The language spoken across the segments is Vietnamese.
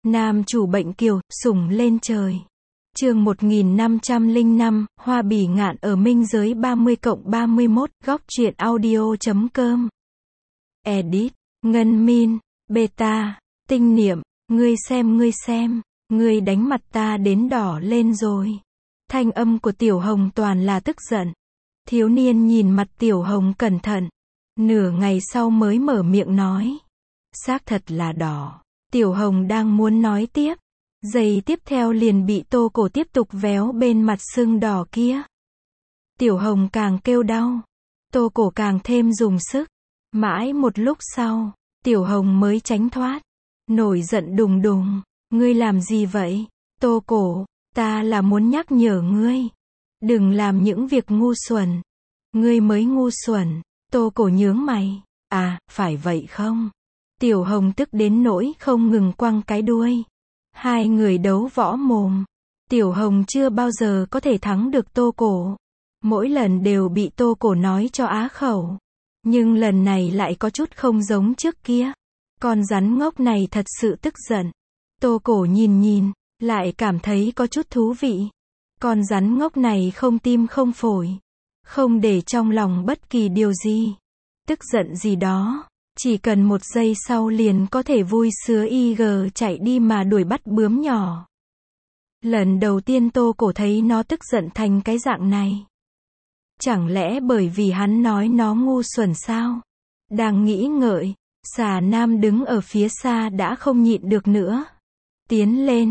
Nam chủ bệnh kiều, sủng lên trời. Chương 1505, Hoa bỉ ngạn ở minh giới 30+31, góc truyện audio.com. Edit, Ngân Min, Beta, Tinh Niệm, ngươi xem, ngươi đánh mặt ta đến đỏ lên rồi. Thanh âm của Tiểu Hồng toàn là tức giận. Thiếu niên nhìn mặt Tiểu Hồng cẩn thận. Nửa ngày sau mới mở miệng nói. Xác thật là đỏ. Tiểu Hồng đang muốn nói tiếp. Giây tiếp theo liền bị Tô Cổ tiếp tục véo bên mặt sưng đỏ kia. Tiểu Hồng càng kêu đau. Tô Cổ càng thêm dùng sức. Mãi một lúc sau, Tiểu Hồng mới tránh thoát. Nổi giận đùng đùng. Ngươi làm gì vậy? Tô Cổ, ta là muốn nhắc nhở ngươi. Đừng làm những việc ngu xuẩn. Ngươi mới ngu xuẩn. Tô Cổ nhướng mày. À, phải vậy không? Tiểu Hồng tức đến nỗi không ngừng quăng cái đuôi. Hai người đấu võ mồm. Tiểu Hồng chưa bao giờ có thể thắng được Tô Cổ. Mỗi lần đều bị Tô Cổ nói cho á khẩu. Nhưng lần này lại có chút không giống trước kia. Con rắn ngốc này thật sự tức giận. Tô Cổ nhìn, lại cảm thấy có chút thú vị. Con rắn ngốc này không tim không phổi. Không để trong lòng bất kỳ điều gì. Tức giận gì đó. Chỉ cần một giây sau liền có thể vui sướng chạy đi mà đuổi bắt bướm nhỏ. Lần đầu tiên Tô Cổ thấy nó tức giận thành cái dạng này. Chẳng lẽ bởi vì hắn nói nó ngu xuẩn sao? Đang nghĩ ngợi, Xà Nam đứng ở phía xa đã không nhịn được nữa. Tiến lên,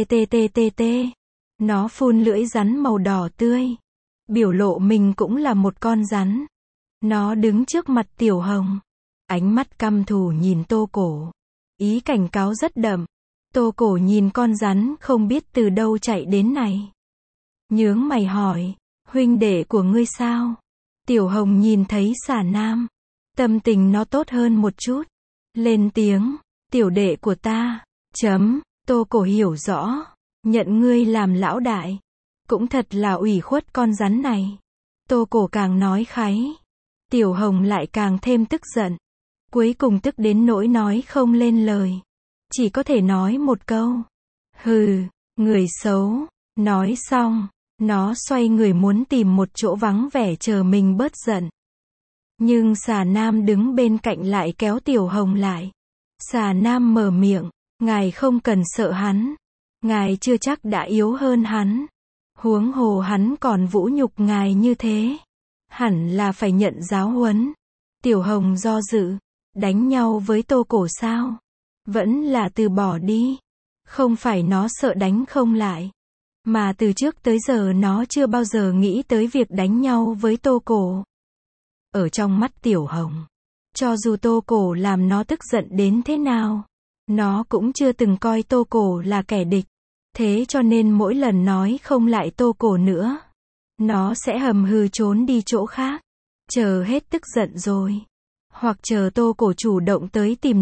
tê. Nó phun lưỡi rắn màu đỏ tươi. Biểu lộ mình cũng là một con rắn. Nó đứng trước mặt Tiểu Hồng. Ánh mắt căm thù nhìn Tô Cổ. Ý cảnh cáo rất đậm. Tô Cổ nhìn con rắn không biết từ đâu chạy đến này. Nhướng mày hỏi, huynh đệ của ngươi sao? Tiểu Hồng nhìn thấy Xà Nam. Tâm tình nó tốt hơn một chút. Lên tiếng, tiểu đệ của ta. Tô Cổ hiểu rõ. Nhận ngươi làm lão đại. Cũng thật là ủy khuất con rắn này. Tô Cổ càng nói kháy. Tiểu Hồng lại càng thêm tức giận. Cuối cùng tức đến nỗi nói không lên lời. Chỉ có thể nói một câu. Hừ, người xấu. Nói xong, nó xoay người muốn tìm một chỗ vắng vẻ chờ mình bớt giận. Nhưng Xà Nam đứng bên cạnh lại kéo Tiểu Hồng lại. Xà Nam mở miệng, ngài không cần sợ hắn. Ngài chưa chắc đã yếu hơn hắn. Huống hồ hắn còn vũ nhục ngài như thế. Hẳn là phải nhận giáo huấn. Tiểu Hồng do dự. Đánh nhau với Tô Cổ sao? Vẫn là từ bỏ đi. Không phải nó sợ đánh không lại. Mà từ trước tới giờ nó chưa bao giờ nghĩ tới việc đánh nhau với Tô Cổ. Ở trong mắt Tiểu Hồng, cho dù Tô Cổ làm nó tức giận đến thế nào, nó cũng chưa từng coi Tô Cổ là kẻ địch. Thế cho nên mỗi lần nói không lại Tô Cổ nữa, nó sẽ hầm hừ trốn đi chỗ khác. Chờ hết tức giận rồi. Hoặc chờ Tô Cổ chủ động tới tìm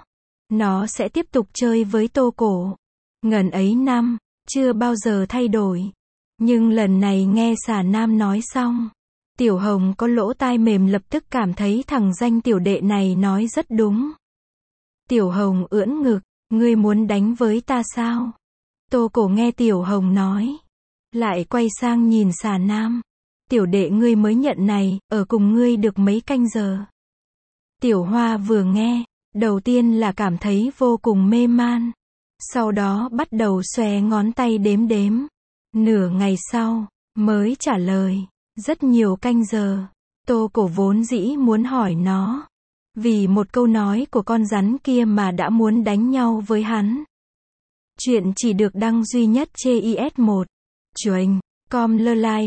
nó sẽ tiếp tục chơi với Tô Cổ. Ngần ấy năm, chưa bao giờ thay đổi. Nhưng lần này nghe Xà Nam nói xong, Tiểu Hồng có lỗ tai mềm lập tức cảm thấy thằng danh tiểu đệ này nói rất đúng. Tiểu Hồng ưỡn ngực, ngươi muốn đánh với ta sao? Tô Cổ nghe Tiểu Hồng nói, lại quay sang nhìn Xà Nam. Tiểu đệ ngươi mới nhận này, ở cùng ngươi được mấy canh giờ. Tiểu Hoa vừa nghe, đầu tiên là cảm thấy vô cùng mê man. Sau đó bắt đầu xòe ngón tay đếm. Nửa ngày sau, mới trả lời. Rất nhiều canh giờ. Tô Cổ vốn dĩ muốn hỏi nó. Vì một câu nói của con rắn kia mà đã muốn đánh nhau với hắn. Chuyện chỉ được đăng duy nhất trên IS1. Chuềnh, com lơ lai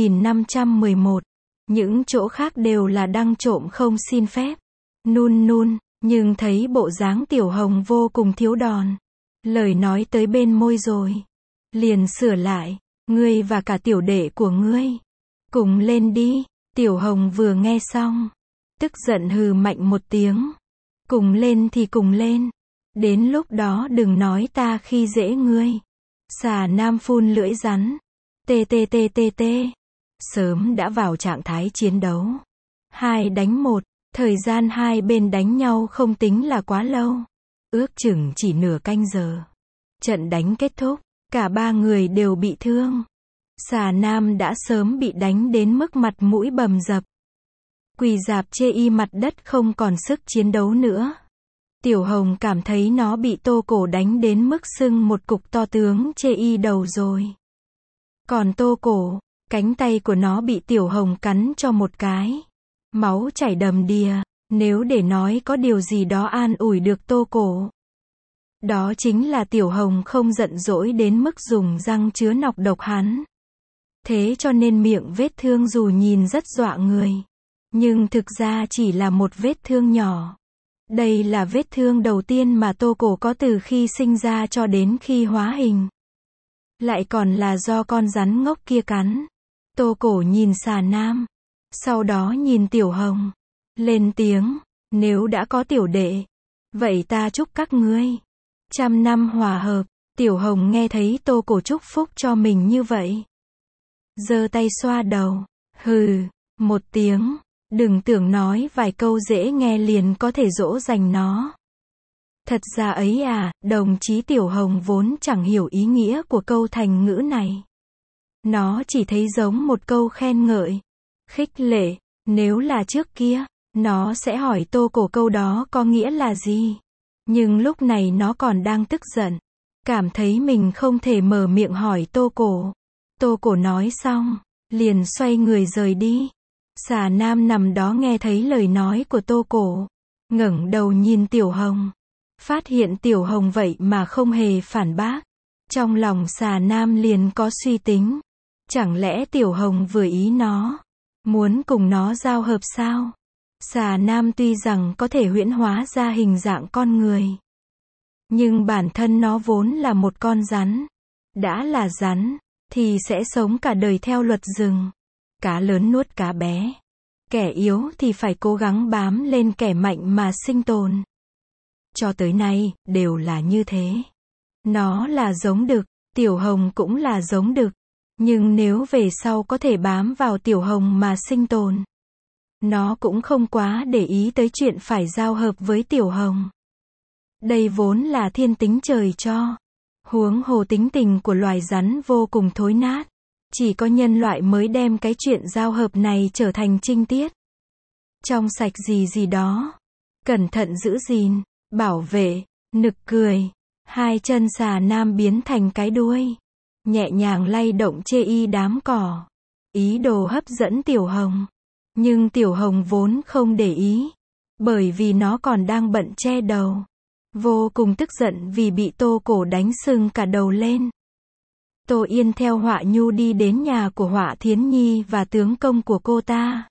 2511. Những chỗ khác đều là đăng trộm không xin phép. Nun, nhưng thấy bộ dáng Tiểu Hồng vô cùng thiếu đòn. Lời nói tới bên môi rồi. Liền sửa lại, ngươi và cả tiểu đệ của ngươi. Cùng lên đi. Tiểu Hồng vừa nghe xong. Tức giận hừ mạnh một tiếng. Cùng lên thì cùng lên. Đến lúc đó đừng nói ta khi dễ ngươi. Xà Nam phun lưỡi rắn. Tê. Sớm đã vào trạng thái chiến đấu. 2 đánh 1. Thời gian hai bên đánh nhau không tính là quá lâu. Ước chừng chỉ nửa canh giờ. Trận đánh kết thúc, cả ba người đều bị thương. Xà Nam đã sớm bị đánh đến mức mặt mũi bầm dập. Quỳ rạp chê y mặt đất không còn sức chiến đấu nữa. Tiểu Hồng cảm thấy nó bị Tô Cổ đánh đến mức sưng một cục to tướng chê y đầu rồi. Còn Tô Cổ, cánh tay của nó bị Tiểu Hồng cắn cho một cái. Máu chảy đầm đìa, nếu để nói có điều gì đó an ủi được Tô Cổ. Đó chính là Tiểu Hồng không giận dỗi đến mức dùng răng chứa nọc độc hắn. Thế cho nên miệng vết thương dù nhìn rất dọa người. Nhưng thực ra chỉ là một vết thương nhỏ. Đây là vết thương đầu tiên mà Tô Cổ có từ khi sinh ra cho đến khi hóa hình. Lại còn là do con rắn ngốc kia cắn. Tô Cổ nhìn Xà Nam. Sau đó nhìn Tiểu Hồng. Lên tiếng, nếu đã có tiểu đệ, vậy ta chúc các ngươi 100 năm hòa hợp. Tiểu Hồng nghe thấy Tô Cổ chúc phúc cho mình như vậy. Giơ tay xoa đầu. Hừ, một tiếng. Đừng tưởng nói vài câu dễ nghe liền có thể dỗ dành nó. Thật ra ấy à, đồng chí Tiểu Hồng vốn chẳng hiểu ý nghĩa của câu thành ngữ này. Nó chỉ thấy giống một câu khen ngợi, khích lệ. Nếu là trước kia, nó sẽ hỏi Tô Cổ câu đó có nghĩa là gì. Nhưng lúc này nó còn đang tức giận. Cảm thấy mình không thể mở miệng hỏi Tô Cổ. Tô Cổ nói xong, liền xoay người rời đi. Xà Nam nằm đó nghe thấy lời nói của Tô Cổ. Ngẩng đầu nhìn Tiểu Hồng. Phát hiện Tiểu Hồng vậy mà không hề phản bác. Trong lòng Xà Nam liền có suy tính. Chẳng lẽ Tiểu Hồng vừa ý nó? Muốn cùng nó giao hợp sao? Xà Nam tuy rằng có thể huyễn hóa ra hình dạng con người. Nhưng bản thân nó vốn là một con rắn. Đã là rắn, thì sẽ sống cả đời theo luật rừng. Cá lớn nuốt cá bé. Kẻ yếu thì phải cố gắng bám lên kẻ mạnh mà sinh tồn. Cho tới nay, đều là như thế. Nó là giống đực, Tiểu Hồng cũng là giống đực. Nhưng nếu về sau có thể bám vào Tiểu Hồng mà sinh tồn, nó cũng không quá để ý tới chuyện phải giao hợp với Tiểu Hồng. Đây vốn là thiên tính trời cho. Huống hồ tính tình của loài rắn vô cùng thối nát. Chỉ có nhân loại mới đem cái chuyện giao hợp này trở thành trinh tiết. Trong sạch gì gì đó. Cẩn thận giữ gìn, bảo vệ, nực cười. Hai chân Xà Nam biến thành cái đuôi. Nhẹ nhàng lay động chê y đám cỏ. Ý đồ hấp dẫn Tiểu Hồng. Nhưng Tiểu Hồng vốn không để ý. Bởi vì nó còn đang bận che đầu. Vô cùng tức giận vì bị Tô Cổ đánh sưng cả đầu lên. Tô Yên theo Họa Nhu đi đến nhà của Họa Thiến Nhi và tướng công của cô ta.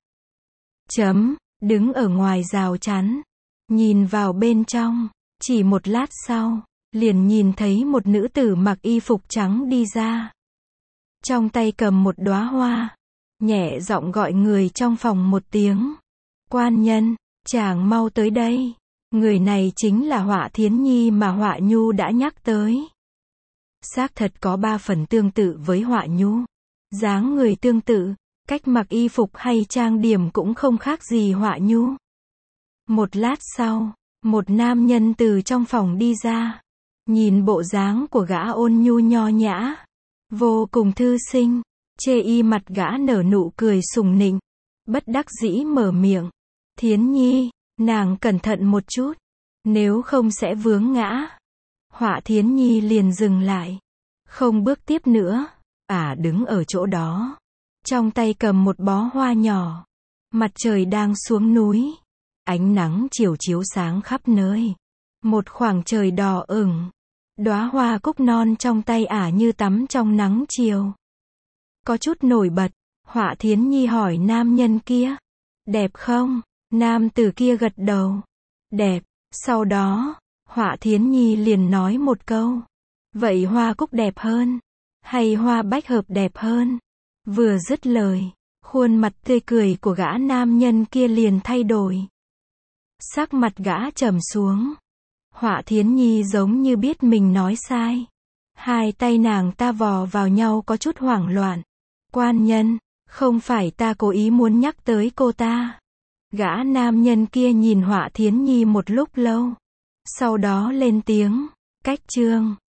Đứng ở ngoài rào chắn. Nhìn vào bên trong. Chỉ một lát sau, liền nhìn thấy một nữ tử mặc y phục trắng đi ra. Trong tay cầm một đóa hoa. Nhẹ giọng gọi người trong phòng một tiếng. Quan nhân, chàng mau tới đây. Người này chính là Họa Thiến Nhi mà Họa Nhu đã nhắc tới. Xác thật có 3 phần tương tự với Họa Nhu. Dáng người tương tự, cách mặc y phục hay trang điểm cũng không khác gì Họa Nhu. Một lát sau, một nam nhân từ trong phòng đi ra. Nhìn bộ dáng của gã ôn nhu nho nhã, vô cùng thư sinh, chê y mặt gã nở nụ cười sùng nịnh. Bất đắc dĩ mở miệng. Thiến Nhi, nàng cẩn thận một chút, nếu không sẽ vướng ngã. Họa Thiến Nhi liền dừng lại, không bước tiếp nữa, đứng ở chỗ đó, trong tay cầm một bó hoa nhỏ. Mặt trời đang xuống núi, ánh nắng chiều chiếu sáng khắp nơi. Một khoảng trời đỏ ửng, đóa hoa cúc non trong tay như tắm trong nắng chiều. Có chút nổi bật, Họa Thiến Nhi hỏi nam nhân kia, đẹp không? Nam tử kia gật đầu, đẹp. Sau đó, Họa Thiến Nhi liền nói một câu, vậy hoa cúc đẹp hơn, hay hoa bách hợp đẹp hơn? Vừa dứt lời, khuôn mặt tươi cười của gã nam nhân kia liền thay đổi. Sắc mặt gã trầm xuống. Họa Thiến Nhi giống như biết mình nói sai. Hai tay nàng ta vò vào nhau có chút hoảng loạn. Quan nhân, không phải ta cố ý muốn nhắc tới cô ta. Gã nam nhân kia nhìn Họa Thiến Nhi một lúc lâu. Sau đó lên tiếng, cách chương.